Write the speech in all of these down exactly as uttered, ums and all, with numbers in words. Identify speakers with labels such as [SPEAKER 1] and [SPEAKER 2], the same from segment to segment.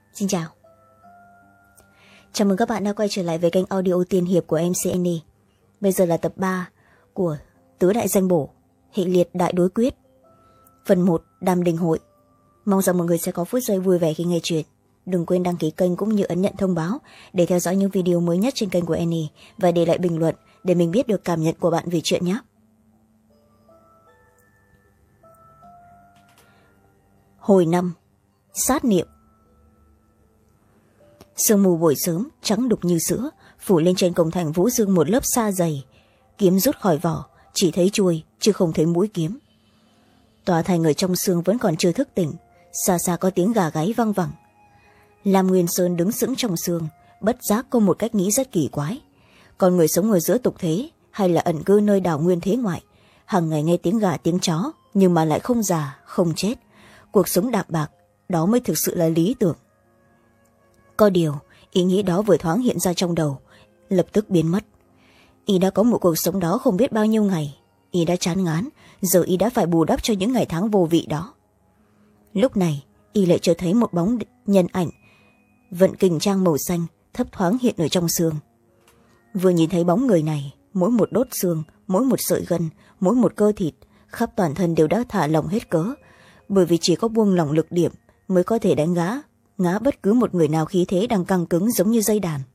[SPEAKER 1] Xin chào. Chào mừng các bạn đã quay trở lại với kênh audio tiên hiệp của em xê en e. Bây giờ là tập ba của Tứ Đại Danh Bổ, hệ liệt đại đối quyết. Phần một, Đàm Đình Hội. Mong rằng mọi người sẽ có phút giây vui vẻ khi nghe chuyện. Đừng quên đăng ký kênh cũng như ấn nhận thông báo để theo dõi những video mới nhất trên kênh của Annie và để lại bình luận để mình biết được cảm nhận của bạn về chuyện nhé. Hồi năm, Sát niệm. Sương mù buổi sớm trắng đục như sữa phủ lên trên cổng thành Vũ Dương một lớp sa dày. Kiếm rút khỏi vỏ, chỉ thấy chuôi chứ không thấy mũi kiếm. Tòa thành ở trong sương vẫn còn chưa thức tỉnh, xa xa có tiếng gà gáy văng vẳng. Lam Nguyên Sơn đứng sững trong sương, bất giác có một cách nghĩ rất kỳ quái. Còn người sống ở giữa tục thế hay là ẩn cư nơi đảo nguyên thế ngoại, hàng ngày nghe tiếng gà tiếng chó nhưng mà lại không già không chết, cuộc sống đạm bạc, đó mới thực sự là lý tưởng. Có điều ý nghĩ đó vừa thoáng hiện ra trong đầu lập tức biến mất. Y đã có một cuộc sống đó không biết bao nhiêu ngày, y đã chán ngán, giờ y đã phải bù đắp cho những ngày tháng vô vị đó. Lúc này y lại chợt thấy một bóng nhân ảnh vận kình trang màu xanh thấp thoáng hiện ở trong sương. Vừa nhìn thấy bóng người này, mỗi một đốt xương, mỗi một sợi gân, mỗi một cơ thịt khắp toàn thân đều đã thả lỏng hết cớ, bởi vì chỉ có buông lỏng lực điểm mới có thể đánh ngã ngã bất cứ một người nào khí thế đang căng cứng giống như dây đàn.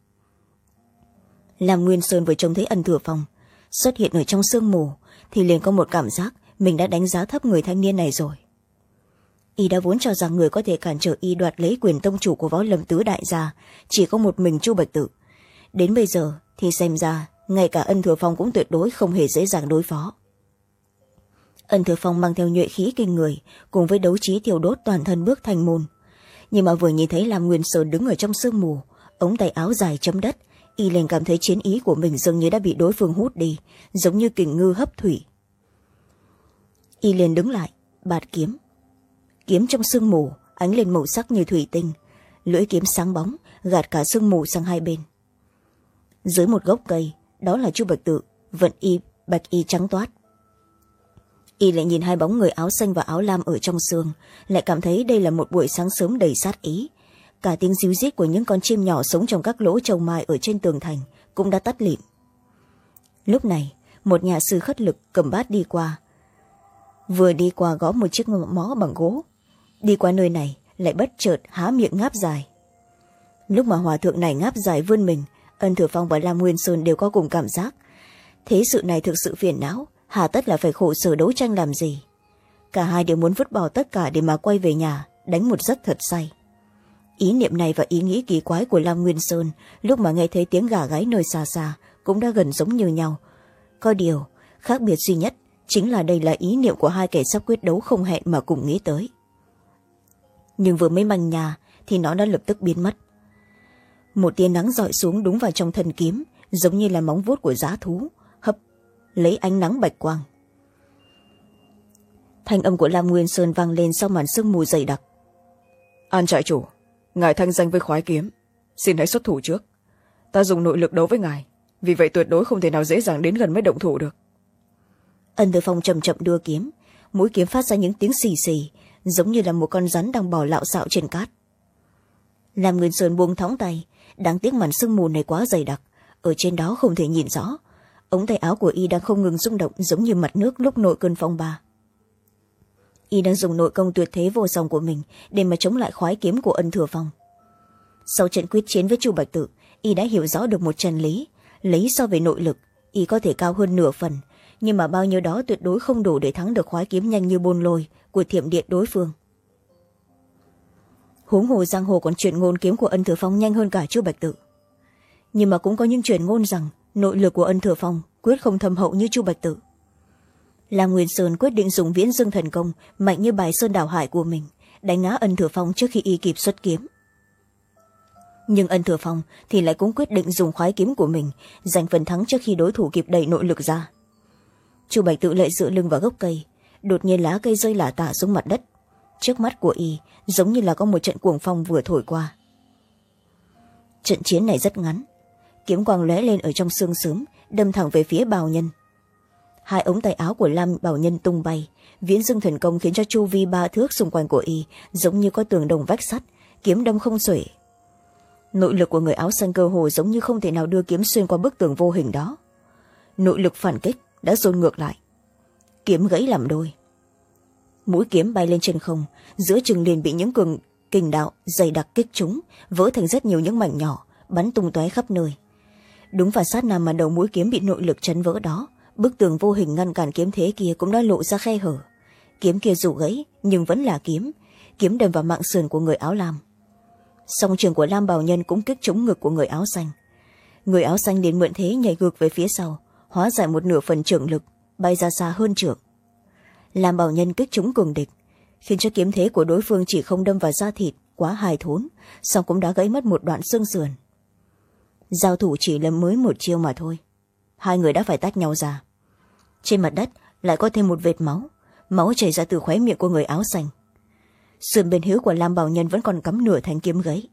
[SPEAKER 1] Lam Nguyên Sơn vừa trông thấy Ân Thừa Phong xuất hiện ở trong sương mù thì liền có một cảm giác mình đã đánh giá thấp người thanh niên này rồi. Y đã vốn cho rằng người có thể cản trở y đoạt lấy quyền tông chủ của Võ Lâm Tứ Đại gia chỉ có một mình Chu Bạch Tự. Đến bây giờ thì xem ra ngay cả Ân Thừa Phong cũng tuyệt đối không hề dễ dàng đối phó. Ân Thừa Phong mang theo nhuệ khí kinh người cùng với đấu trí thiêu đốt toàn thân bước thành môn. Nhưng mà vừa nhìn thấy Lam Nguyên Sơn đứng ở trong sương mù, ống tay áo dài chấm đất, y liền cảm thấy chiến ý của mình dường như đã bị đối phương hút đi, giống như kình ngư hấp thủy. Y liền đứng lại, bạt kiếm. Kiếm trong sương mù ánh lên màu sắc như thủy tinh, lưỡi kiếm sáng bóng gạt cả sương mù sang hai bên. Dưới một gốc cây, đó là Chu Bạch Tự vận y bạch y trắng toát. Y lại nhìn hai bóng người áo xanh và áo lam ở trong sương, lại cảm thấy đây là một buổi sáng sớm đầy sát ý. Cả tiếng ríu rít của những con chim nhỏ sống trong các lỗ châu mai ở trên tường thành cũng đã tắt lịm. Lúc này một nhà sư khất lực cầm bát đi qua, vừa đi qua gõ một chiếc mõ bằng gỗ, đi qua nơi này lại bất chợt há miệng ngáp dài. Lúc mà hòa thượng này ngáp dài vươn mình, Ân Thừa Phong và Lam Nguyên Sơn đều có cùng cảm giác thế sự này thực sự phiền não, hà tất là phải khổ sở đấu tranh làm gì. Cả hai đều muốn vứt bỏ tất cả để mà quay về nhà đánh một giấc thật say. Ý niệm này và ý nghĩ kỳ quái của Lam Nguyên Sơn lúc mà nghe thấy tiếng gà gáy nơi xa xa cũng đã gần giống như nhau. Có điều khác biệt duy nhất chính là đây là ý niệm của hai kẻ sắp quyết đấu không hẹn mà cùng nghĩ tới. Nhưng vừa mới manh nhà thì nó đã lập tức biến mất. Một tia nắng rọi xuống đúng vào trong thân kiếm, giống như là móng vuốt của dã thú hấp lấy ánh nắng bạch quang. Thanh âm của Lam Nguyên Sơn vang lên sau màn sương mù dày đặc. An trại chủ, ngài thanh danh với khoái kiếm, xin hãy xuất thủ trước. Ta dùng nội lực đấu với ngài, vì vậy tuyệt đối không thể nào dễ dàng đến gần mới động thủ được. Ân Thừa Phong chậm chậm đưa kiếm, mũi kiếm phát ra những tiếng xì xì, giống như là một con rắn đang bò lạo xạo trên cát. Lam Nguyên Sơn buông thõng tay, đáng tiếc màn sương mù này quá dày đặc, ở trên đó không thể nhìn rõ. Ống tay áo của y đang không ngừng rung động giống như mặt nước lúc nổi cơn phong ba. Y đang dùng nội công tuyệt thế vô song của mình để mà chống lại khoái kiếm của Ân Thừa Phong. Sau trận quyết chiến với Chu Bạch Tự, y đã hiểu rõ được một chân lý, lấy so về nội lực y có thể cao hơn nửa phần, nhưng mà bao nhiêu đó tuyệt đối không đủ để thắng được khoái kiếm nhanh như bôn lôi của thiểm điện đối phương. Huống hồ giang hồ còn truyền ngôn kiếm của Ân Thừa Phong nhanh hơn cả Chu Bạch Tự, nhưng mà cũng có những truyền ngôn rằng nội lực của Ân Thừa Phong quyết không thâm hậu như Chu Bạch Tự. Lam Nguyên Sơn quyết định dùng Viễn Dương thần công mạnh như bài sơn đảo hải của mình đánh ngã Ân Thừa Phong trước khi y kịp xuất kiếm. Nhưng Ân Thừa Phong thì lại cũng quyết định dùng khoái kiếm của mình giành phần thắng trước khi đối thủ kịp đẩy nội lực ra. Chu Bạch Tự lại dựa lưng vào gốc cây, đột nhiên lá cây rơi lả tả xuống mặt đất. Trước mắt của y giống như là có một trận cuồng phong vừa thổi qua. Trận chiến này rất ngắn, kiếm quang lóe lên ở trong sương sớm, đâm thẳng về phía Bào Nhân. Hai ống tay áo của Lam Bào Nhân tung bay, Viễn Dương thần công khiến cho chu vi ba thước xung quanh của y giống như có tường đồng vách sắt, kiếm đâm không xuể. Nội lực của người áo xanh cơ hồ giống như không thể nào đưa kiếm xuyên qua bức tường vô hình đó. Nội lực phản kích đã dồn ngược lại, kiếm gãy làm đôi. Mũi kiếm bay lên trên không, giữa chừng liền bị những cường kình đạo dày đặc kích trúng, vỡ thành rất nhiều những mảnh nhỏ, bắn tung tóe khắp nơi. Đúng vào sát na mà đầu mũi kiếm bị nội lực chấn vỡ đó, bức tường vô hình ngăn cản kiếm thế kia cũng đã lộ ra khe hở. Kiếm kia dù gãy nhưng vẫn là kiếm, kiếm đâm vào mạng sườn của người áo lam. Song trường của Lam Bảo Nhân cũng kích trúng ngực của người áo xanh. Người áo xanh liền mượn thế nhảy ngược về phía sau, hóa giải một nửa phần trường lực, bay ra xa hơn trượng. Lam Bảo Nhân kích trúng cường địch, khiến cho kiếm thế của đối phương chỉ không đâm vào da thịt quá hài thốn, song cũng đã gãy mất một đoạn xương sườn. Giao thủ chỉ là mới một chiêu mà thôi, hai người đã phải tách nhau ra. Trên mặt đất lại có thêm một vệt máu, máu chảy ra từ khóe miệng của người áo xanh. Sườn bên hữu của Lam Bảo Nhân vẫn còn cắm nửa thanh kiếm gãy.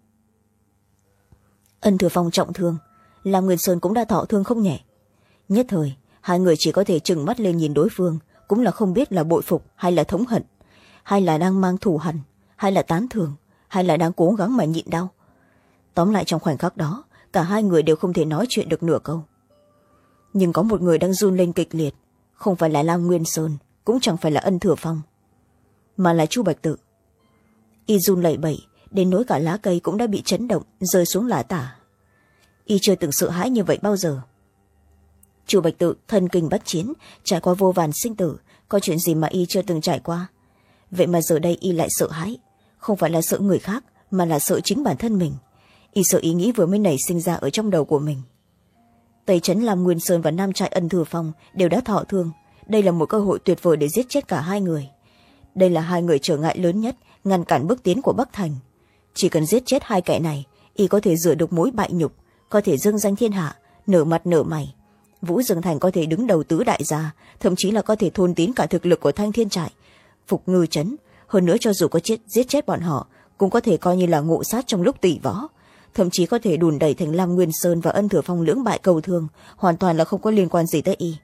[SPEAKER 1] Ân Thừa Phong trọng thương, Lam Nguyên Sơn cũng đã thọ thương không nhẹ. Nhất thời hai người chỉ có thể trừng mắt lên nhìn đối phương, cũng là không biết là bội phục hay là thống hận, hay là đang mang thù hằn, hay là tán thưởng, hay là đang cố gắng mà nhịn đau. Tóm lại trong khoảnh khắc đó, cả hai người đều không thể nói chuyện được nửa câu. Nhưng có một người đang run lên kịch liệt, không phải là Lam Nguyên Sơn, cũng chẳng phải là Ân Thừa Phong, mà là Chu Bạch Tự. Y run lẩy bẩy đến nỗi cả lá cây cũng đã bị chấn động rơi xuống lả tả. Y chưa từng sợ hãi như vậy bao giờ. Chu Bạch Tự thân kinh bách chiến, trải qua vô vàn sinh tử, có chuyện gì mà Y chưa từng trải qua. Vậy mà giờ đây Y lại sợ hãi, không phải là sợ người khác mà là sợ chính bản thân mình. Y sợ ý nghĩ vừa mới nảy sinh ra ở trong đầu của mình. Tây trấn Lam Nguyên Sơn và Nam trại Ân Thừa Phong đều đã thọ thương, đây là một cơ hội tuyệt vời để giết chết cả hai người. Đây là hai người trở ngại lớn nhất ngăn cản bước tiến của Bắc Thành. Chỉ cần giết chết hai kẻ này, Y có thể rửa được mối bại nhục, có thể dương danh thiên hạ, nở mặt nở mày. Vũ Dương Thành có thể đứng đầu tứ đại gia, thậm chí là có thể thôn tín cả thực lực của Thanh Thiên Trại, phục ngư trấn. Hơn nữa cho dù có chết, giết chết bọn họ cũng có thể coi như là ngộ sát trong lúc tỷ võ, thậm chí có thể đùn đẩy thành Lam Nguyên Sơn và Ân Thừa Phong lưỡng bại cầu thương, hoàn toàn là không có liên quan gì tới Y.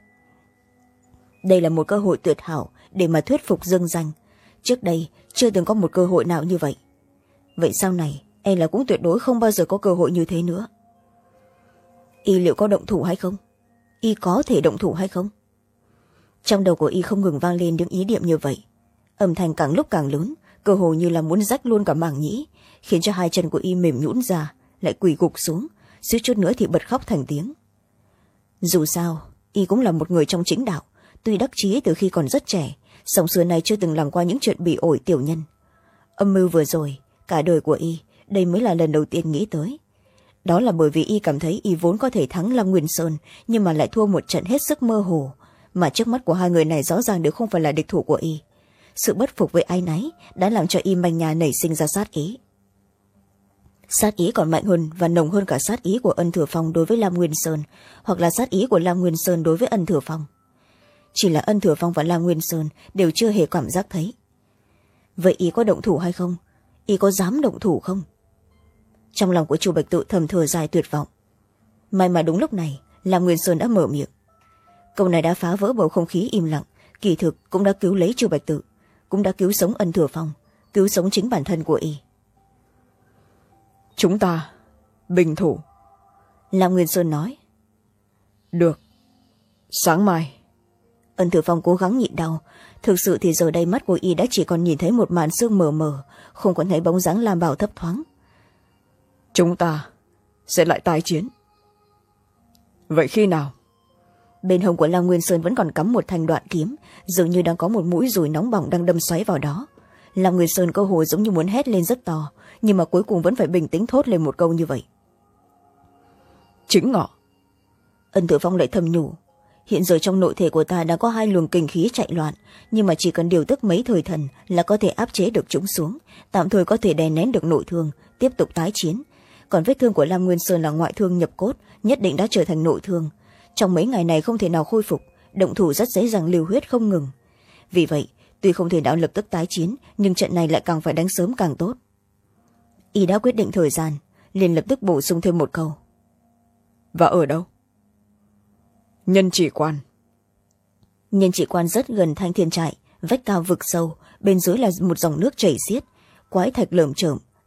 [SPEAKER 1] Đây là một cơ hội tuyệt hảo để mà thuyết phục Dương danh. Trước đây chưa từng có một cơ hội nào như vậy. Vậy sau này e là cũng tuyệt đối không bao giờ có cơ hội như thế nữa. Y liệu có động thủ hay không? Y có thể động thủ hay không? Trong đầu của Y không ngừng vang lên những ý niệm như vậy. Âm thanh càng lúc càng lớn, cơ hồ như là muốn rách luôn cả màng nhĩ, khiến cho hai chân của Y mềm nhũn ra, lại quỳ gục xuống, suýt chút nữa thì bật khóc thành tiếng. Dù sao Y cũng là một người trong chính đạo, tuy đắc chí từ khi còn rất trẻ, song xưa nay chưa từng làm qua những chuyện bỉ ổi tiểu nhân. Âm mưu vừa rồi, cả đời của Y, đây mới là lần đầu tiên nghĩ tới. Đó là bởi vì Y cảm thấy Y vốn có thể thắng Lam Nguyên Sơn, nhưng mà lại thua một trận hết sức mơ hồ, mà trước mắt của hai người này rõ ràng đều không phải là địch thủ của Y. Sự bất phục với áy náy đã làm cho Y manh nhà nảy sinh ra sát ý. Sát ý còn mạnh hơn và nồng hơn cả sát ý của Ân Thừa Phong đối với Lam Nguyên Sơn, hoặc là sát ý của Lam Nguyên Sơn đối với Ân Thừa Phong. Chỉ là Ân Thừa Phong và Lam Nguyên Sơn đều chưa hề cảm giác thấy. Vậy Y có động thủ hay không? Y có dám động thủ không? Trong lòng của Chu Bạch Tự thầm thở dài tuyệt vọng. May mà đúng lúc này Lam Nguyên Sơn đã mở miệng. Câu này đã phá vỡ bầu không khí im lặng, kỳ thực cũng đã cứu lấy Chu Bạch Tự, cũng đã cứu sống Ân Thừa Phong, cứu sống chính bản thân của Y.
[SPEAKER 2] Chúng ta bình thủ.
[SPEAKER 1] Lam Nguyên Sơn nói.
[SPEAKER 2] Được, sáng mai.
[SPEAKER 1] Ân Thừa Phong cố gắng nhịn đau. Thực sự thì giờ đây mắt của Y đã chỉ còn nhìn thấy một màn sương mờ mờ, không còn thấy bóng dáng Lam Bảo thấp thoáng.
[SPEAKER 2] Chúng ta sẽ lại tái chiến. Vậy khi nào?
[SPEAKER 1] Bên hông của Lam Nguyên Sơn vẫn còn cắm một thanh đoạn kiếm, dường như đang có một mũi dùi nóng bỏng đang đâm xoáy vào đó. Lam Nguyên Sơn cơ hồ giống như muốn hét lên rất to, nhưng mà cuối cùng vẫn phải bình tĩnh thốt lên một câu như vậy.
[SPEAKER 2] Chính ngọ.
[SPEAKER 1] Ân Thừa Phong lại thầm nhủ. Hiện giờ trong nội thể của ta đã có hai luồng kinh khí chạy loạn, nhưng mà chỉ cần điều tức mấy thời thần là có thể áp chế được chúng xuống, tạm thời có thể đè nén được nội thương, tiếp tục tái chiến. Còn vết thương của Lam Nguyên Sơn là ngoại thương nhập cốt, nhất định đã trở thành nội thương. Trong mấy ngày này không thể nào khôi phục, động thủ rất dễ dàng lưu huyết không ngừng. Vì vậy, tuy không thể nào lập tức tái chiến, nhưng trận này lại càng phải đánh sớm càng tốt. Y đã quyết định thời gian, liền lập tức bổ sung thêm một câu.
[SPEAKER 2] Và ở đâu? Nhân Chỉ Quan.
[SPEAKER 1] Nhân Chỉ Quan rất gần Thanh Thiên Trại, vách cao vực sâu, bên dưới là một dòng nước chảy xiết, quái thạch lởm chởm,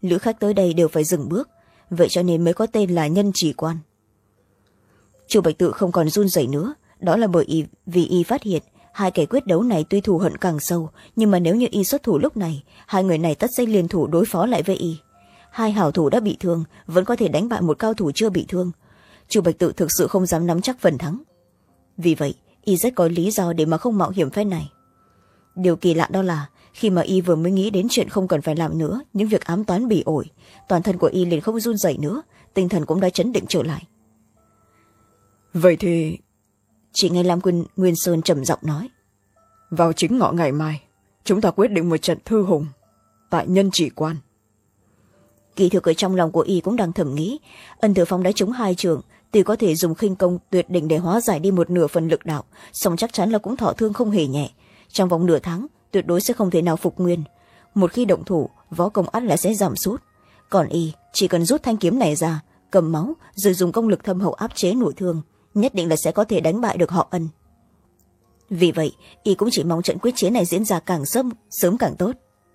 [SPEAKER 1] lữ khách tới đây đều phải dừng bước, vậy cho nên mới có tên là Nhân Chỉ Quan. Chu Bạch Tự không còn run rẩy nữa, đó là bởi y, vì y phát hiện hai kẻ quyết đấu này tuy thù hận càng sâu, nhưng mà nếu như y xuất thủ lúc này, hai người này tất sẽ liên thủ đối phó lại với y. Hai hảo thủ đã bị thương vẫn có thể đánh bại một cao thủ chưa bị thương. Chu Bạch Tự thực sự không dám nắm chắc phần thắng, vì vậy y rất có lý do để mà không mạo hiểm phen này. Điều kỳ lạ đó là khi mà y vừa mới nghĩ đến chuyện không cần phải làm nữa những việc ám toán bỉ ổi, toàn thân của y liền không run rẩy nữa, tinh thần cũng đã chấn định trở lại.
[SPEAKER 2] Vậy thì
[SPEAKER 1] chỉ nghe Lam Quân Nguyên Sơn trầm giọng nói,
[SPEAKER 2] vào chính ngọ ngày mai chúng ta quyết định một trận thư hùng tại Nhân Chỉ Quan.
[SPEAKER 1] Kỳ thực ở trong lòng của y cũng đang thầm nghĩ, Ân Tử Phong đã trúng hai trường, tuy có thể dùng khinh công tuyệt đỉnh để hóa giải đi một nửa phần lực đạo, song chắc chắn là cũng thọ thương không hề nhẹ, trong vòng nửa tháng tuyệt đối sẽ không thể nào phục nguyên. Một khi động thủ, võ công ắt là sẽ giảm sút, còn y chỉ cần rút thanh kiếm này ra, cầm máu rồi dùng công lực thâm hậu áp chế nội thương, nhất định là sẽ có thể đánh bại được họ Ân. Vì vậy y cũng chỉ mong trận quyết chiến này diễn ra càng sớm sớm càng tốt.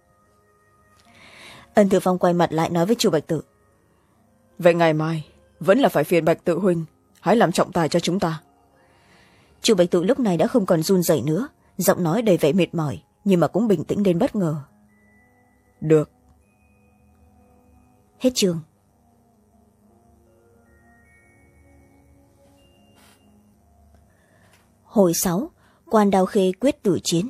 [SPEAKER 1] Ân Tử Phong quay mặt lại nói với Chu Bạch Tự,
[SPEAKER 2] vậy ngày mai vẫn là phải phiền Bạch Tự huynh hãy làm trọng tài cho chúng ta.
[SPEAKER 1] Chu Bạch Tự lúc này đã không còn run rẩy nữa, giọng nói đầy vẻ mệt mỏi nhưng mà cũng bình tĩnh đến bất ngờ.
[SPEAKER 2] Được.
[SPEAKER 1] Hết chương. Hồi sáu, Quan Đao Khê quyết tử chiến.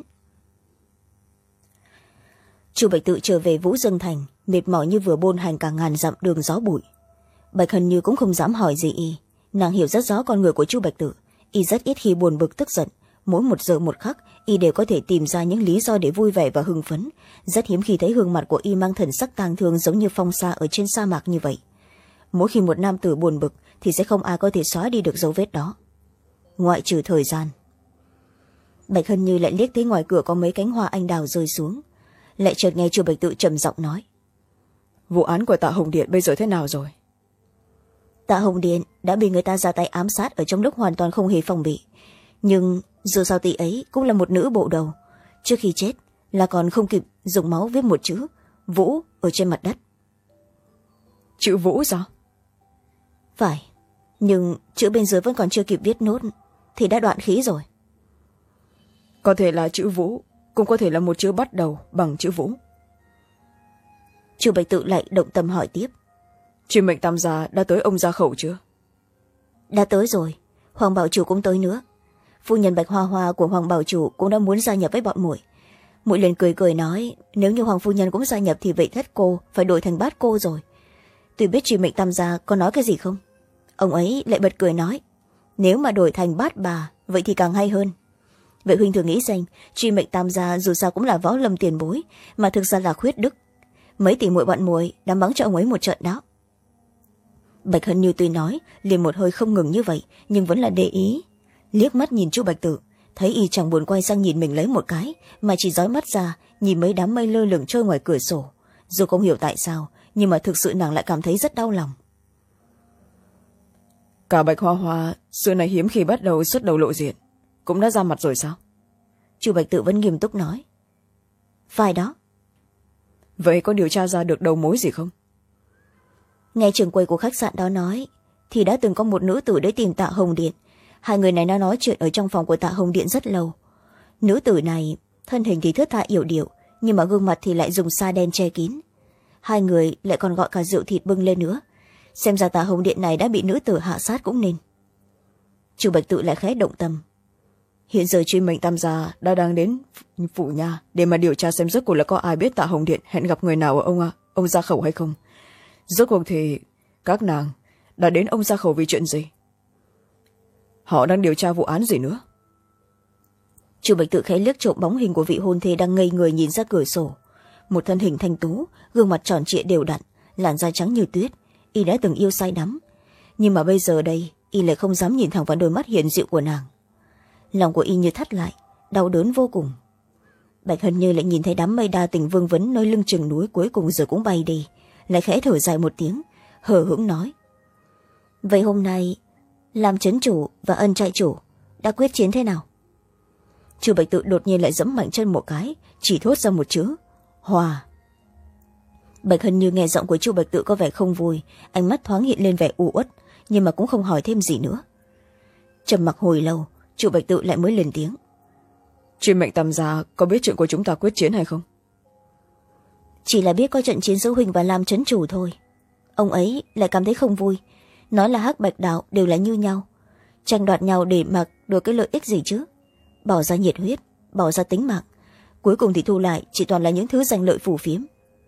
[SPEAKER 1] Chu Bạch Tự trở về Vũ Dương Thành, mệt mỏi như vừa bôn hành cả ngàn dặm đường gió bụi. Bạch Hân Như cũng không dám hỏi gì y, nàng hiểu rất rõ con người của Chu Bạch Tự, y rất ít khi buồn bực tức giận, mỗi một giờ một khắc y đều có thể tìm ra những lý do để vui vẻ và hưng phấn, rất hiếm khi thấy gương mặt của y mang thần sắc tang thương giống như phong sa ở trên sa mạc như vậy. Mỗi khi một nam tử buồn bực thì sẽ không ai có thể xóa đi được dấu vết đó, ngoại trừ thời gian. Bạch Hân Như lại liếc thấy ngoài cửa có mấy cánh hoa anh đào rơi xuống, lại chợt nghe Chu Bạch Tự trầm giọng nói,
[SPEAKER 2] vụ án của Tạ Hồng Điện bây giờ thế nào rồi?
[SPEAKER 1] Tạ Hồng Điện đã bị người ta ra tay ám sát ở trong lúc hoàn toàn không hề phòng bị, nhưng dù sao tỷ ấy cũng là một nữ bộ đầu, trước khi chết là còn không kịp dùng máu viết một chữ Vũ ở trên mặt đất.
[SPEAKER 2] Chữ Vũ sao?
[SPEAKER 1] Phải, nhưng chữ bên dưới vẫn còn chưa kịp viết nốt thì đã đoạn khí rồi.
[SPEAKER 2] Có thể là chữ Vũ, cũng có thể là một chữ bắt đầu bằng chữ Vũ.
[SPEAKER 1] Chu Bạch Tự lại động tâm hỏi tiếp,
[SPEAKER 2] Chuyên mệnh Tam gia đã tới ông gia khẩu chưa?
[SPEAKER 1] Đã tới rồi, Hoàng Bảo Chủ cũng tới nữa. Phu nhân Bạch Hoa Hoa của Hoàng Bảo Chủ cũng đã muốn gia nhập với bọn muội. Muội liền cười cười nói, nếu như Hoàng phu nhân cũng gia nhập thì vậy thất cô phải đổi thành bát cô rồi. Tuy biết Chuyên mệnh Tam gia có nói cái gì không, ông ấy lại bật cười nói, nếu mà đổi thành bát bà vậy thì càng hay hơn. Vậy huynh thử nghĩ xem, Chuyên mệnh Tam gia dù sao cũng là võ lâm tiền bối, mà thực ra là khuyết đức. Mấy tỷ muội bạn muội đã mắng cho ông ấy một trận đó. Bạch Hân Như tuy nói liền một hơi không ngừng như vậy, nhưng vẫn là để ý, liếc mắt nhìn Chu Bạch Tự, thấy y chẳng buồn quay sang nhìn mình lấy một cái, mà chỉ dõi mắt ra nhìn mấy đám mây lơ lửng trôi ngoài cửa sổ. Dù không hiểu tại sao, nhưng mà thực sự nàng lại cảm thấy rất đau lòng.
[SPEAKER 2] Cả Bạch Hoa Hoa xưa này hiếm khi bắt đầu xuất đầu lộ diện, cũng đã ra mặt rồi sao?
[SPEAKER 1] Chu Bạch Tự vẫn nghiêm túc nói, phải đó.
[SPEAKER 2] Vậy có điều tra ra được đầu mối gì không?
[SPEAKER 1] Nghe trưởng quầy của khách sạn đó nói thì đã từng có một nữ tử đến tìm Tạ Hồng Điện, hai người này đã nói chuyện ở trong phòng của Tạ Hồng Điện rất lâu. Nữ tử này thân hình thì thướt tha yểu điệu, nhưng mà gương mặt thì lại dùng sa đen che kín, hai người lại còn gọi cả rượu thịt bưng lên nữa, xem ra Tạ Hồng Điện này đã bị nữ tử hạ sát cũng nên. Chu Bạch Tự lại khẽ động tâm, hiện giờ Chuyên mệnh Tam gia đã đang đến phủ nhà để mà điều tra xem rốt cuộc là có ai biết Tạ Hồng Điện hẹn gặp người nào ở ông ông gia khẩu hay không. Rốt cuộc thì các nàng đã đến ông gia khẩu vì chuyện gì? Họ đang điều tra vụ án gì nữa? Chu Bạch Tự khẽ liếc trộm bóng hình của vị hôn thê đang ngây người nhìn ra cửa sổ, một thân hình thanh tú, gương mặt tròn trịa đều đặn, làn da trắng như tuyết, y đã từng yêu say đắm, nhưng mà bây giờ đây y lại không dám nhìn thẳng vào đôi mắt hiền dịu của nàng. Lòng của y như thắt lại, đau đớn vô cùng. Bạch Hân Như lại nhìn thấy đám mây đa tình vương vấn nơi lưng chừng núi cuối cùng giờ cũng bay đi, lại khẽ thở dài một tiếng, hờ hững nói, vậy hôm nay làm trấn chủ và Ân trại chủ đã quyết chiến thế nào? Chu Bạch Tự đột nhiên lại giẫm mạnh chân một cái, chỉ thốt ra một chữ, hòa. Bạch Hân Như nghe giọng của Chu Bạch Tự có vẻ không vui, ánh mắt thoáng hiện lên vẻ u uất, nhưng mà cũng không hỏi thêm gì nữa. Trầm mặc hồi lâu, Chu Bạch Tự lại mới lên tiếng.
[SPEAKER 2] Chuyên mệnh Tam gia có biết chuyện của chúng ta quyết chiến hay không?
[SPEAKER 1] Chỉ là biết có trận chiến giữa Huỳnh và Lam trấn chủ thôi. Ông ấy lại cảm thấy không vui, nói là Hắc Bạch đạo đều là như nhau, tranh đoạt nhau để mặc được cái lợi ích gì chứ. Bỏ ra nhiệt huyết, bỏ ra tính mạng, cuối cùng thì thu lại chỉ toàn là những thứ giành lợi phù phiếm.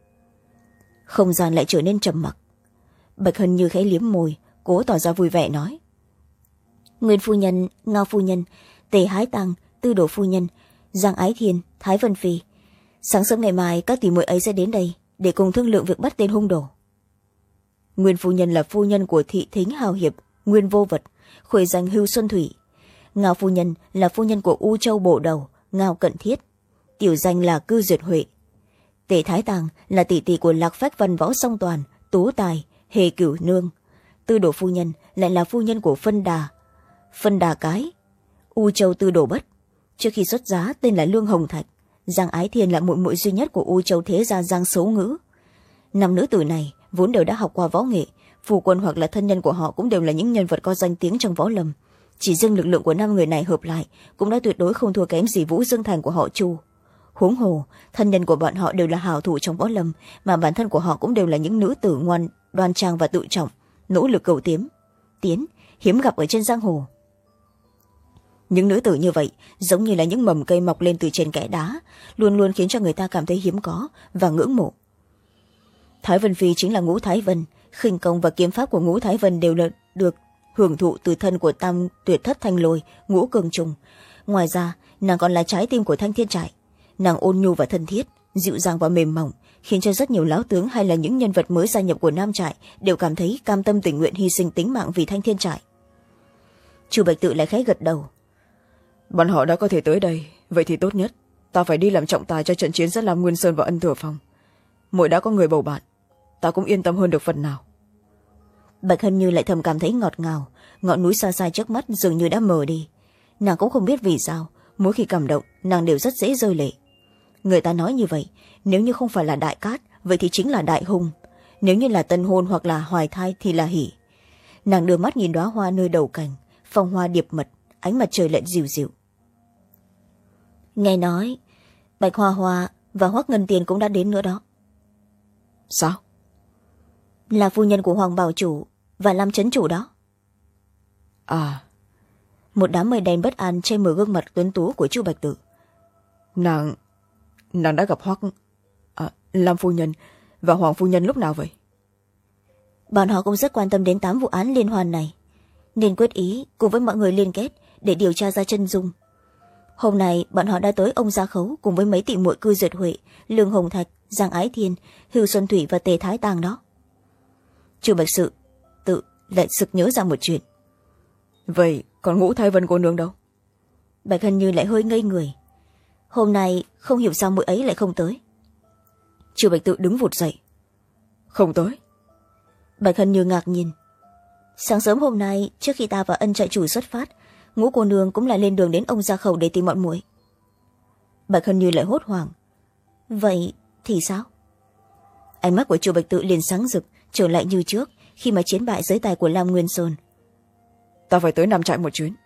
[SPEAKER 1] Không gian lại trở nên trầm mặc. Bạch Hân Như khẽ liếm môi, cố tỏ ra vui vẻ nói. Nguyên phu nhân, Ngao phu nhân, Tề Hái Tăng, Tư Đồ phu nhân, Giang Ái Thiên, Thái Vân Phi, sáng sớm ngày mai các tỷ muội ấy sẽ đến đây để cùng thương lượng việc bắt tên hung đồ. Nguyên phu nhân là phu nhân của Thị Thính hào hiệp Nguyên Vô Vật, khuê danh Hưu Xuân Thủy. Ngao phu nhân là phu nhân của U Châu Bộ Đầu Ngao Cận Thiết, tiểu danh là Cư Duyệt Huệ. Tề Thái Tàng là tỷ tỷ của Lạc Phách Văn Võ Song Toàn, Tú Tài, Hề Cửu Nương. Tư Đồ phu nhân lại là phu nhân của Phân Đà, Phân Đà Cái, U Châu Tư Đồ Bất, trước khi xuất giá tên là Lương Hồng Thạch. Giang Ái Thiên là muội muội duy nhất của U Châu thế gia Giang Xấu Ngữ. Năm nữ tử này vốn đều đã học qua võ nghệ, phu quân hoặc là thân nhân của họ cũng đều là những nhân vật có danh tiếng trong võ lâm. Chỉ riêng lực lượng của năm người này hợp lại cũng đã tuyệt đối không thua kém gì Vũ Dương Thành của họ Chu. Huống hồ thân nhân của bọn họ đều là hảo thủ trong võ lâm, mà bản thân của họ cũng đều là những nữ tử ngoan, đoan trang và tự trọng, nỗ lực cầu tiến tiến hiếm gặp ở trên giang hồ. Những nữ tử như vậy giống như là những mầm cây mọc lên từ trên kẽ đá, luôn luôn khiến cho người ta cảm thấy hiếm có và ngưỡng mộ. Thái Vân Phi chính là Ngũ Thái Vân, khinh công và kiếm pháp của Ngũ Thái Vân đều là được hưởng thụ từ thân của Tam Tuyệt Thất Thanh Lôi, Ngũ Cường Trùng. Ngoài ra nàng còn là trái tim của Thanh Thiên Trại. Nàng ôn nhu và thân thiết, dịu dàng và mềm mỏng, khiến cho rất nhiều lão tướng hay là những nhân vật mới gia nhập của Nam Trại đều cảm thấy cam tâm tình nguyện hy sinh tính mạng vì Thanh Thiên Trại. Chu Bạch Tự lại khẽ gật đầu.
[SPEAKER 2] Bọn họ đã có thể tới đây, vậy thì tốt nhất ta phải đi làm trọng tài cho trận chiến giữa Lam Nguyên Sơn và Ân Thừa Phong. Muội đã có người bầu bạn, ta cũng yên tâm hơn được phần nào.
[SPEAKER 1] Bạch Hân Như lại thầm cảm thấy ngọt ngào, ngọn núi xa xa trước mắt dường như đã mờ đi. Nàng cũng không biết vì sao, mỗi khi cảm động nàng đều rất dễ rơi lệ. Người ta nói như vậy, nếu như không phải là đại cát vậy thì chính là đại hung, nếu như là tân hôn hoặc là hoài thai thì là hỷ. Nàng đưa mắt nhìn đóa hoa nơi đầu cành, phong hoa điệp mật, ánh mặt trời lại dịu dịu. Nghe nói Bạch Hoa Hoa và Hoắc Ngân Tiền cũng đã đến nữa đó.
[SPEAKER 2] Sao?
[SPEAKER 1] Là phu nhân của Hoàng Bảo Chủ và Lam Trấn Chủ đó.
[SPEAKER 2] À.
[SPEAKER 1] Một đám mây đen bất an che mờ gương mặt tuấn tú của Chu Bạch Tự.
[SPEAKER 2] Nàng Nàng đã gặp Hoắc à, Lam phu nhân và Hoàng phu nhân lúc nào vậy?
[SPEAKER 1] Bọn họ cũng rất quan tâm đến tám vụ án liên hoàn này, nên quyết ý cùng với mọi người liên kết để điều tra ra chân dung. Hôm nay bọn họ đã tới ông Gia Khấu cùng với mấy tỷ muội Cư Duyệt Huệ, Lương Hồng Thạch, Giang Ái Thiên, Hưu Xuân Thủy và Tề Thái Tàng đó. Chu Bạch Sự tự lại sực nhớ ra một chuyện.
[SPEAKER 2] Vậy còn Ngũ Thái Vân cô nương đâu?
[SPEAKER 1] Bạch Hân Như lại hơi ngây người. Hôm nay không hiểu sao muội ấy lại không tới. Chu Bạch Tự đứng vụt dậy.
[SPEAKER 2] Không tới?
[SPEAKER 1] Bạch Hân Như ngạc nhiên. Sáng sớm hôm nay trước khi ta và Ân trại chủ xuất phát, Ngũ cô nương cũng lại lên đường đến ông Gia Khẩu để tìm bọn muội. Bạch Hân Như lại hốt hoảng. Vậy thì sao? Ánh mắt của Chu Bạch Tự liền sáng rực, trở lại như trước khi mà chiến bại dưới tay của Lam Nguyên Sơn.
[SPEAKER 2] Ta phải tới Nam Trại một chuyến.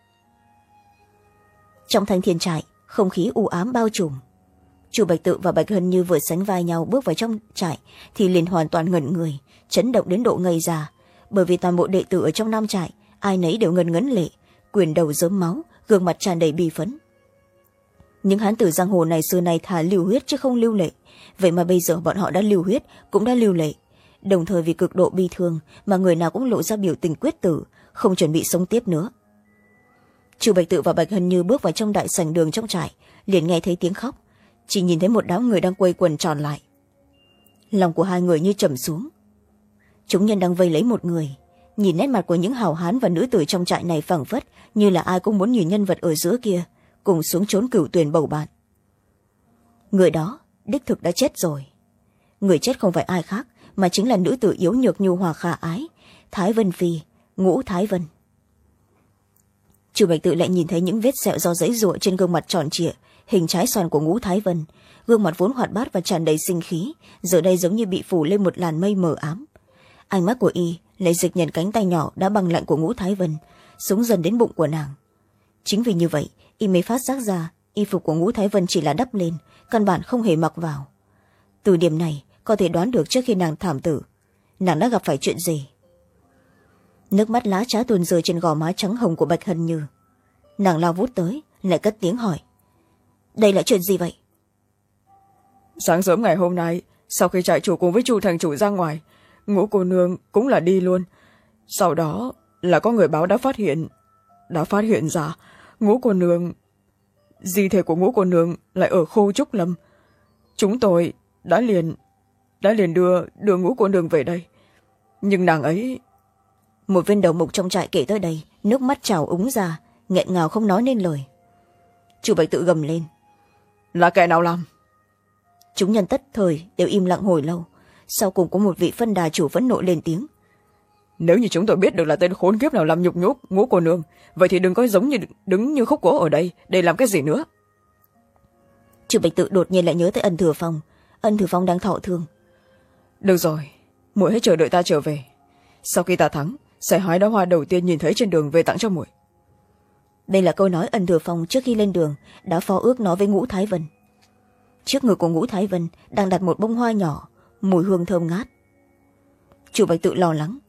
[SPEAKER 1] Trong Thanh Thiên Trại, không khí u ám bao trùm. Chu Bạch Tự và Bạch Hân Như vừa sánh vai nhau bước vào trong trại thì liền hoàn toàn ngẩn người, chấn động đến độ ngây ra, bởi vì toàn bộ đệ tử ở trong Nam Trại ai nấy đều ngần ngấn lệ, quyền đầu rớm máu, gương mặt tràn đầy bi phẫn. Những hán tử giang hồ này xưa nay thà lưu huyết chứ không lưu lệ, vậy mà bây giờ bọn họ đã lưu huyết cũng đã lưu lệ, đồng thời vì cực độ bi thương mà người nào cũng lộ ra biểu tình quyết tử, không chuẩn bị sống tiếp nữa. Chu Bạch Tự và Bạch Hân Như bước vào trong đại sảnh đường trong trại, liền nghe thấy tiếng khóc, chỉ nhìn thấy một đám người đang quây quần tròn lại. Lòng của hai người như trầm xuống. Chúng nhân đang vây lấy một người, nhìn nét mặt của những hào hán và nữ tử trong trại này phảng phất như là ai cũng muốn nhìn nhân vật ở giữa kia cùng xuống trốn cửu tuyền bầu bạn. Người đó đích thực đã chết rồi. Người chết không phải ai khác mà chính là nữ tử yếu nhược nhu hòa khả ái, Thái Vân Phi, Ngũ Thái Vân. Chu Bạch Tự lại nhìn thấy những vết sẹo do giấy giụa trên gương mặt tròn trịa, hình trái xoan của Ngũ Thái Vân, gương mặt vốn hoạt bát và tràn đầy sinh khí giờ đây giống như bị phủ lên một làn mây mờ ám. Ánh mắt của y lại dịch nhận cánh tay nhỏ đã băng lạnh của Ngũ Thái Vân xuống dần đến bụng của nàng. Chính vì như vậy y mới phát giác ra y phục của Ngũ Thái Vân chỉ là đắp lên, căn bản không hề mặc vào. Từ điểm này có thể đoán được trước khi nàng thảm tử nàng đã gặp phải chuyện gì. Nước mắt lá trá tuôn rơi trên gò má trắng hồng của Bạch Hân Như. Nàng lao vút tới lại cất tiếng hỏi, đây là chuyện gì vậy?
[SPEAKER 2] Sáng sớm ngày hôm nay, sau khi trại chủ cùng với Chu thành chủ ra ngoài, Ngũ cô nương cũng là đi luôn. Sau đó là có người báo đã phát hiện đã phát hiện ra Ngũ cô nương di thể của Ngũ cô nương lại ở Khô Trúc Lâm. Chúng tôi đã liền đã liền đưa đưa Ngũ cô nương về đây, nhưng nàng ấy...
[SPEAKER 1] Một viên đầu mục trong trại kể tới đây, nước mắt trào úng ra, nghẹn ngào không nói nên lời. Chu Bạch Tự gầm lên,
[SPEAKER 2] là kẻ nào làm?
[SPEAKER 1] Chúng nhân tất thời đều im lặng hồi lâu, sau cùng có một vị phân đà chủ phẫn nộ lên tiếng,
[SPEAKER 2] nếu như chúng tôi biết được là tên khốn kiếp nào làm nhục nhục Ngũ cô nương, vậy thì đừng có giống như đứng như khúc gỗ ở đây để làm cái gì nữa.
[SPEAKER 1] Chu Bạch Tự đột nhiên lại nhớ tới Ân Thừa Phong. Ân Thừa Phong đang thọ thương.
[SPEAKER 2] Được rồi, muội hãy chờ đợi ta trở về, sau khi ta thắng sẽ hái đóa hoa đầu tiên nhìn thấy trên đường về tặng cho muội.
[SPEAKER 1] Đây là câu nói Ân Thừa Phong trước khi lên đường đã phó ước nói với Ngũ Thái Vân. Trước người của Ngũ Thái Vân đang đặt một bông hoa nhỏ, mùi hương thơm ngát. Chu Bạch Tự lo lắng,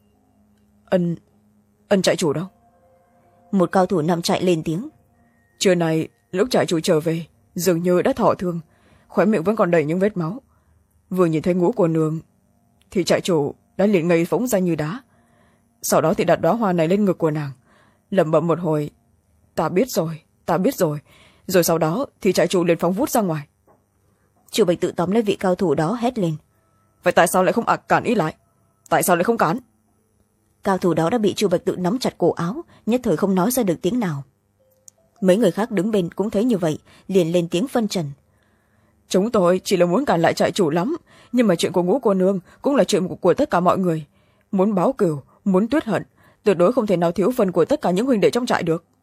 [SPEAKER 2] ân ân trại chủ đâu?
[SPEAKER 1] Một cao thủ nằm chạy lên tiếng,
[SPEAKER 2] trưa nay lúc trại chủ trở về dường như đã thọ thương, khóe miệng vẫn còn đầy những vết máu. Vừa nhìn thấy Ngũ cô nương thì trại chủ đã liền ngây phóng ra như đá, sau đó thì đặt đóa hoa này lên ngực của nàng, lẩm bẩm một hồi, ta biết rồi ta biết rồi rồi sau đó thì trại chủ liền phóng vút ra ngoài.
[SPEAKER 1] Chu Bạch Tự tóm lấy vị cao thủ đó hét lên,
[SPEAKER 2] vậy tại sao lại không ạc cản ý lại? Tại sao lại không cản?
[SPEAKER 1] Cao thủ đó đã bị Chu Bạch Tự nắm chặt cổ áo, nhất thời không nói ra được tiếng nào. Mấy người khác đứng bên cũng thấy như vậy, liền lên tiếng phân trần,
[SPEAKER 2] chúng tôi chỉ là muốn cản lại trại chủ lắm, nhưng mà chuyện của Ngũ cô nương cũng là chuyện của, của tất cả mọi người. Muốn báo cừu, muốn tuyết hận, tuyệt đối không thể nào thiếu phần của tất cả những huynh đệ trong trại được.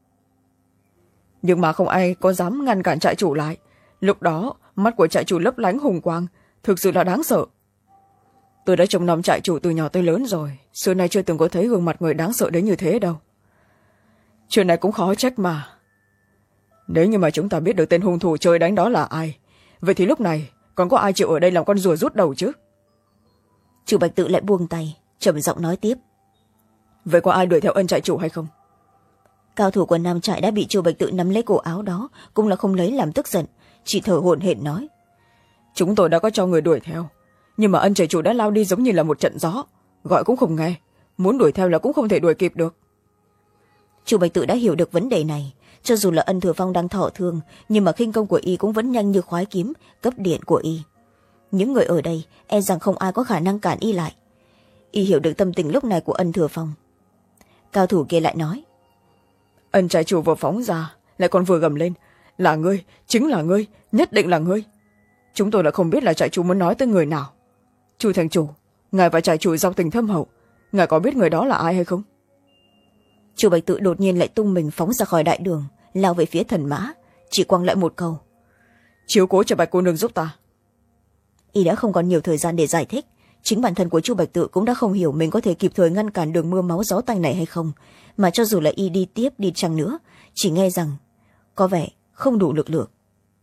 [SPEAKER 2] Nhưng mà không ai có dám ngăn cản trại chủ lại. Lúc đó mắt của trại chủ lấp lánh hùng quang, thực sự là đáng sợ. Tôi đã trông nom trại chủ từ nhỏ tới lớn rồi, xưa nay chưa từng có thấy gương mặt người đáng sợ đến như thế đâu. Chuyện này cũng khó trách mà. Nếu như mà chúng ta biết được tên hung thủ chơi đánh đó là ai, vậy thì lúc này còn có ai chịu ở đây làm con rùa rút đầu chứ?
[SPEAKER 1] Chu Bạch Tự lại buông tay, trầm giọng nói tiếp,
[SPEAKER 2] vậy có ai đuổi theo Ân trại chủ hay không?
[SPEAKER 1] Cao thủ của nam trại đã bị Chu Bạch Tự nắm lấy cổ áo đó cũng là không lấy làm tức giận, chỉ thở hổn hển nói,
[SPEAKER 2] chúng tôi đã có cho người đuổi theo, nhưng mà Ân trại chủ đã lao đi giống như là một trận gió, gọi cũng không nghe, muốn đuổi theo là cũng không thể đuổi kịp được.
[SPEAKER 1] Chu Bạch Tự đã hiểu được vấn đề này, cho dù là Ân Thừa Phong đang thọ thương, nhưng mà khinh công của y cũng vẫn nhanh như khoái kiếm cấp điện của y. Những người ở đây e rằng không ai có khả năng cản y lại. Y hiểu được tâm tình lúc này của Ân Thừa Phong. Cao thủ kia lại nói,
[SPEAKER 2] Ân trại chủ vừa phóng ra lại còn vừa gầm lên, là ngươi, chính là ngươi, nhất định là ngươi. Chúng tôi đã không biết là trại chủ muốn nói tới người nào. Chu thành chủ, ngài và trại chủ giao tình thâm hậu, ngài có biết người đó là ai hay không?
[SPEAKER 1] Chu Bạch Tự đột nhiên lại tung mình phóng ra khỏi đại đường, lao về phía thần mã, chỉ quăng lại một câu,
[SPEAKER 2] chiếu cố cho Bạch cô nương giúp ta.
[SPEAKER 1] Y đã không còn nhiều thời gian để giải thích, chính bản thân của Chu Bạch Tự cũng đã không hiểu mình có thể kịp thời ngăn cản đường mưa máu gió tanh này hay không, mà cho dù là y đi tiếp đi chăng nữa, chỉ nghe rằng có vẻ không đủ lực lượng.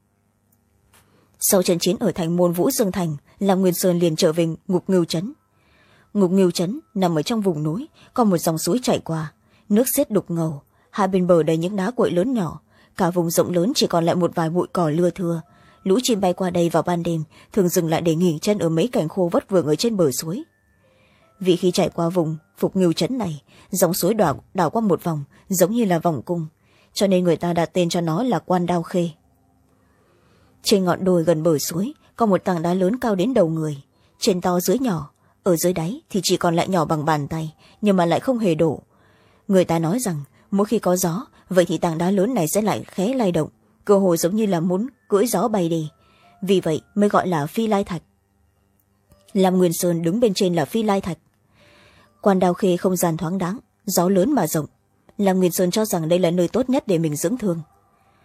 [SPEAKER 1] Sau trận chiến ở thành môn Vũ Dương Thành, Lam Nguyên Sơn liền trở về Ngục Ngưu Trấn. Ngục Ngưu Trấn nằm ở trong vùng núi, có một dòng suối chảy qua, nước xiết đục ngầu, hai bên bờ đầy những đá cuội lớn nhỏ, cả vùng rộng lớn chỉ còn lại một vài bụi cỏ lưa thưa. Lũ chim bay qua đây vào ban đêm thường dừng lại để nghỉ chân ở mấy cành khô vất vưởng ở trên bờ suối. Vì khi chạy qua vùng Phục Ngưu Trấn này, dòng suối đảo, đảo qua một vòng giống như là vòng cung, cho nên người ta đặt tên cho nó là Quan Đao Khê. Trên ngọn đồi gần bờ suối có một tảng đá lớn cao đến đầu người, trên to dưới nhỏ, ở dưới đáy thì chỉ còn lại nhỏ bằng bàn tay, nhưng mà lại không hề đổ. Người ta nói rằng mỗi khi có gió, vậy thì tảng đá lớn này sẽ lại khẽ lay động, cơ hồ giống như là muốn cưỡi gió bay đi, vì vậy mới gọi là Phi Lai Thạch. Lam Nguyên Sơn đứng bên trên là Phi Lai Thạch. Quan Đao Khê không gian thoáng đáng, gió lớn mà rộng, Lam Nguyên Sơn cho rằng đây là nơi tốt nhất để mình dưỡng thương.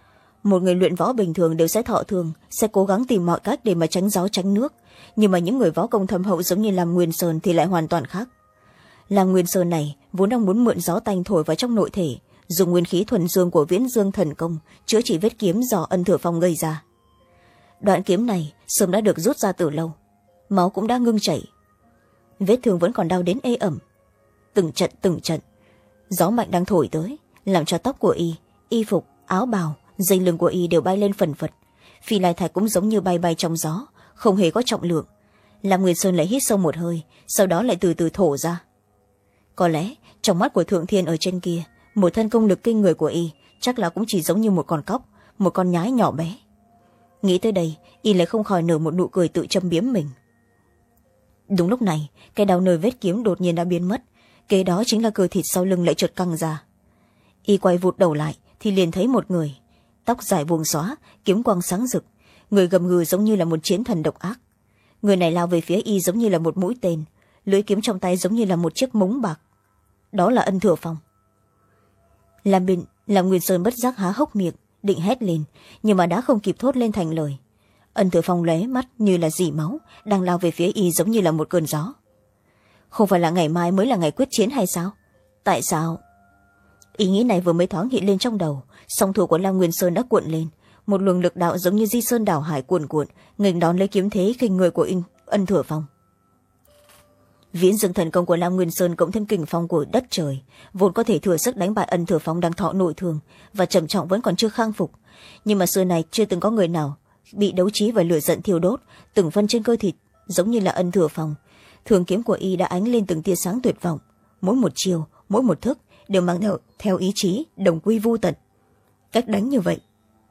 [SPEAKER 1] một người luyện võ bình thường đều sẽ thọ thường, sẽ cố gắng tìm mọi cách để mà tránh gió tránh nước, nhưng mà những người võ công thâm hậu giống như Lam Nguyên Sơn thì lại hoàn toàn khác. Lam Nguyên Sơn này vốn đang muốn mượn gió tanh thổi vào trong nội thể, dùng nguyên khí thuần dương của Viễn Dương thần công chữa trị vết kiếm do Ân Thừa Phong gây ra. Đoạn kiếm này sớm đã được rút ra từ lâu, máu cũng đã ngưng chảy, vết thương vẫn còn đau đến ê ẩm. Từng trận từng trận gió mạnh đang thổi tới, làm cho tóc của y, y phục, áo bào, dây lưng của y đều bay lên phần phật. Phi lai thạch cũng giống như bay bay trong gió, không hề có trọng lượng. Lam Nguyên Sơn lại hít sâu một hơi, sau đó lại từ từ thổ ra. Có lẽ trong mắt của Thượng Thiên ở trên kia, một thân công lực kinh người của y chắc là cũng chỉ giống như một con cóc, một con nhái nhỏ bé. Nghĩ tới đây, y lại không khỏi nở một nụ cười tự châm biếm mình. Đúng lúc này, cái đau nơi vết kiếm đột nhiên đã biến mất, kế đó chính là cơ thịt sau lưng lại chợt căng ra. Y quay vụt đầu lại thì liền thấy một người, tóc dài buông xóa, kiếm quang sáng rực, người gầm gừ giống như là một chiến thần độc ác. Người này lao về phía y giống như là một mũi tên, lưỡi kiếm trong tay giống như là một chiếc mống bạc. Đó là Ân Thừa Phong. Làm bên làm Nguyên Sơn bất giác há hốc miệng, định hét lên, nhưng mà đã không kịp thốt lên thành lời. Ân Thừa Phong lóe mắt như là dỉ máu, đang lao về phía y giống như là một cơn gió. Không phải là ngày mai mới là ngày quyết chiến hay sao? Tại sao? Ý nghĩ này vừa mới thoáng hiện lên trong đầu, song thủ của Lam Nguyên Sơn đã cuộn lên, một luồng lực đạo giống như di sơn đảo hải cuồn cuộn, nghênh đón lấy kiếm thế khinh người của Ân Thừa Phong. Viễn Dương thần công của Lam Nguyên Sơn cộng thêm kình phong của đất trời, vốn có thể thừa sức đánh bại Ân Thừa Phong đang thọ nội thương và trầm trọng vẫn còn chưa khang phục, nhưng mà xưa này chưa từng có người nào bị đấu trí và lửa giận thiêu đốt từng phân trên cơ thịt giống như là Ân Thừa Phong. Thường kiếm của y đã ánh lên từng tia sáng tuyệt vọng, mỗi một chiều, mỗi một thức đều mang theo, theo ý chí đồng quy vu tận. Cách đánh như vậy,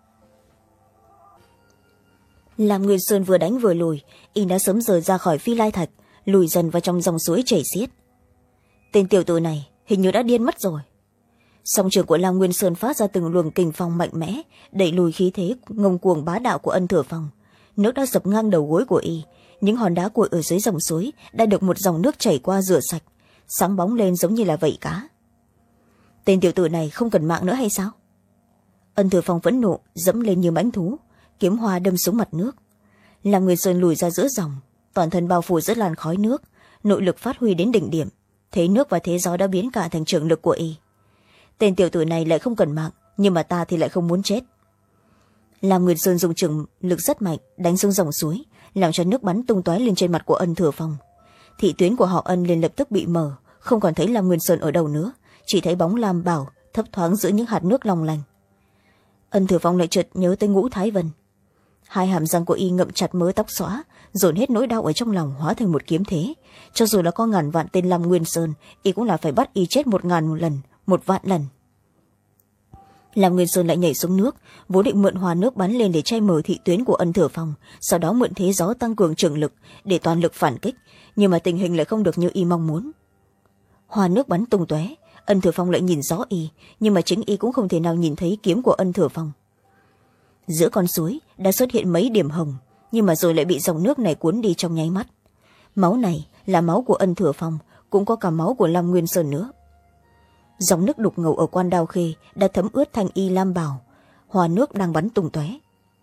[SPEAKER 1] Lam Nguyên Sơn vừa đánh vừa lùi, y đã sớm rời ra khỏi Phi Lai Thạch, lùi dần vào trong dòng suối chảy xiết. Tên tiểu tử này hình như đã điên mất rồi. Song trường của Lam Nguyên Sơn phát ra từng luồng kình phong mạnh mẽ, đẩy lùi khí thế ngông cuồng bá đạo của Ân Thừa Phong. Nước đã sập ngang đầu gối của y, những hòn đá cuội ở dưới dòng suối đã được một dòng nước chảy qua rửa sạch, sáng bóng lên giống như là vảy cá. Tên tiểu tử này không cần mạng nữa hay sao? Ân Thừa Phong phẫn nộ dẫm lên như mãnh thú, kiếm hoa đâm xuống mặt nước. Lam Nguyên Sơn lùi ra giữa dòng, toàn thân bao phủ giữa làn khói nước, nội lực phát huy đến đỉnh điểm, thế nước và thế gió đã biến cả thành trường lực của y. Tên tiểu tử này lại không cần mạng, nhưng mà ta thì lại không muốn chết. Lam Nguyên Sơn dùng trường lực rất mạnh đánh xuống dòng suối, làm cho nước bắn tung tóe lên trên mặt của Ân Thừa Phong. Thị tuyến của họ Ân liền lập tức bị mở, không còn thấy Lam Nguyên Sơn ở đâu nữa, chỉ thấy bóng lam bảo thấp thoáng giữa những hạt nước long lanh. Ân Thừa Phong lại chợt nhớ tới Ngũ Thái Vân. Hai hàm răng của y ngậm chặt mớ tóc xõa, dồn hết nỗi đau ở trong lòng hóa thành một kiếm thế. Cho dù là có ngàn vạn tên Lam Nguyên Sơn, y cũng là phải bắt y chết một ngàn một lần, một vạn lần. Lam Nguyên Sơn lại nhảy xuống nước, vốn định mượn hòa nước bắn lên để che mờ thị tuyến của Ân Thừa Phong, sau đó mượn thế gió tăng cường trường lực để toàn lực phản kích, nhưng mà tình hình lại không được như y mong muốn. Hòa nước bắn tung tóe, Ân Thừa Phong lại nhìn rõ y, nhưng mà chính y cũng không thể nào nhìn thấy kiếm của Ân Thừa Phong. Giữa con suối đã xuất hiện mấy điểm hồng, nhưng mà rồi lại bị dòng nước này cuốn đi trong nháy mắt. Máu này là máu của Ân Thừa Phong, cũng có cả máu của Lam Nguyên Sơn nữa. Dòng nước đục ngầu ở Quan Đao Khê đã thấm ướt thành y lam bào, hòa nước đang bắn tung tóe.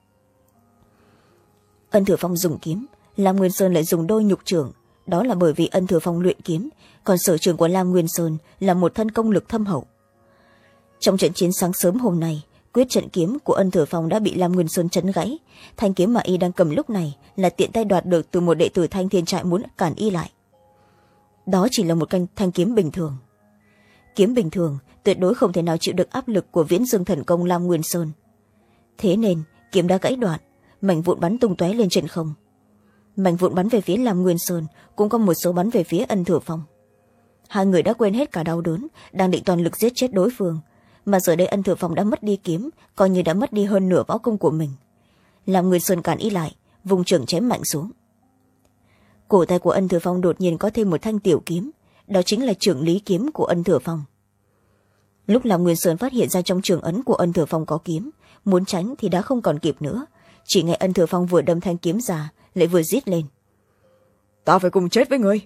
[SPEAKER 1] Ân Thừa Phong dùng kiếm, Lam Nguyên Sơn lại dùng đôi nhục trưởng, đó là bởi vì Ân Thừa Phong luyện kiếm, còn sở trường của Lam Nguyên Sơn là một thân công lực thâm hậu. Trong trận chiến sáng sớm hôm nay, quyết trận kiếm của Ân Thừa Phong đã bị Lam Nguyên Sơn chấn gãy, thanh kiếm mà y đang cầm lúc này là tiện tay đoạt được từ một đệ tử Thanh Thiên Trại muốn cản y lại. Đó chỉ là một canh thanh kiếm bình thường. Kiếm bình thường tuyệt đối không thể nào chịu được áp lực của Viễn Dương thần công Lam Nguyên Sơn. Thế nên kiếm đã gãy đoạn, mảnh vụn bắn tung tóe lên trên không. Mảnh vụn bắn về phía Lam Nguyên Sơn, cũng có một số bắn về phía Ân Thừa Phong. Hai người đã quên hết cả đau đớn, đang định toàn lực giết chết đối phương, mà giờ đây Ân Thừa Phong đã mất đi kiếm, coi như đã mất đi hơn nửa võ công của mình. Lam Nguyên Sơn cản y lại, vùng trưởng chém mạnh xuống. Cổ tay của Ân Thừa Phong đột nhiên có thêm một thanh tiểu kiếm, đó chính là trưởng lý kiếm của Ân Thừa Phong. Lúc Lam Nguyên Sơn phát hiện ra trong trường ấn của Ân Thừa Phong có kiếm, muốn tránh thì đã không còn kịp nữa, chỉ nghe Ân Thừa Phong vừa đâm thanh kiếm ra lại vừa rít lên: "Ta phải cùng chết với ngươi!"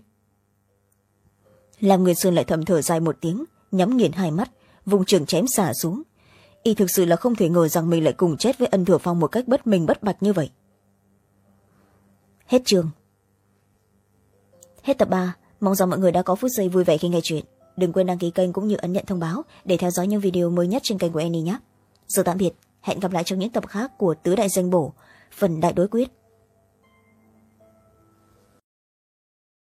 [SPEAKER 1] Lam Nguyên Sơn lại thầm thở dài một tiếng, nhắm nghiền hai mắt, vùng trường chém xả xuống. y thực sự là không thể ngờ rằng mình lại cùng chết với Ân Thừa Phong một cách bất minh bất bạch như vậy. Hết chương. Hết tập ba. Mong rằng mọi người đã có phút giây vui vẻ khi nghe chuyện. Đừng quên đăng ký kênh cũng như ấn nhận thông báo để theo dõi những video mới nhất trên kênh của Annie nhé. Giờ tạm biệt, hẹn gặp lại trong những tập khác của Tứ Đại Danh Bổ, phần Đại Đối Quyết.